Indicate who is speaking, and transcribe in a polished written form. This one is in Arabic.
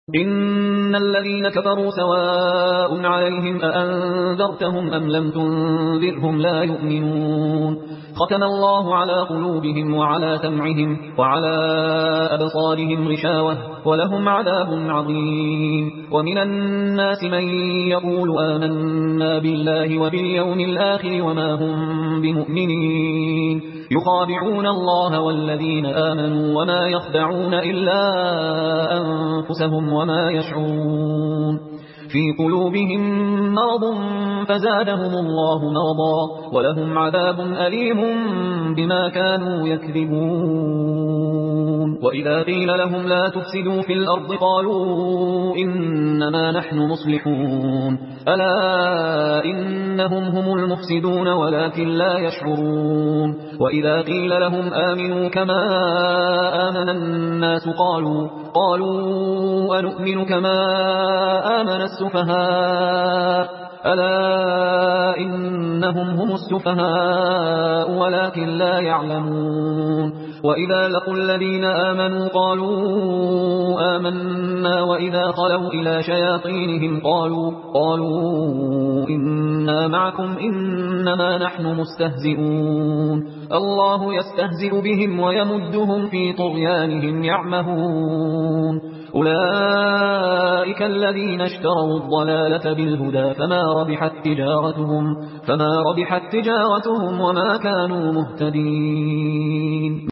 Speaker 1: إن الذين كفروا سواء عليهم أأنذرتهم أم لم تنذرهم لا يؤمنون ختم الله على قلوبهم وعلى سمعهم وعلى أبصارهم غشاوة ولهم عذاب عظيم ومن الناس من يقول آمنا بالله وباليوم الآخر وما هم بمؤمنين يخادعون الله والذين آمنوا وما يخدعون إلا أنفسهم وما يشعرون في قلوبهم مرض فزادهم الله مرضا ولهم عذاب أليم بما كانوا يكذبون وإذا قيل لهم لا تفسدوا في الأرض قالوا إنما نحن مصلحون ألا إنهم هم المفسدون ولكن لا يشعرون وإذا قيل لهم آمنوا كما آمن الناس قالوا أنؤمن كما آمن السفهاء ألا إنهم هم السفهاء ولكن لا يعلمون وإذا لقوا الذين آمنوا قالوا آمنا وإذا خلوا إلى شياطينهم قالوا إنا معكم إنما نحن مستهزئون الله يستهزئ بهم ويمدهم في طغيانهم يعمهون أولئك الذين اشتروا الضلالة بالهدى فما ربحت تجارتهم وما كانوا مهتدين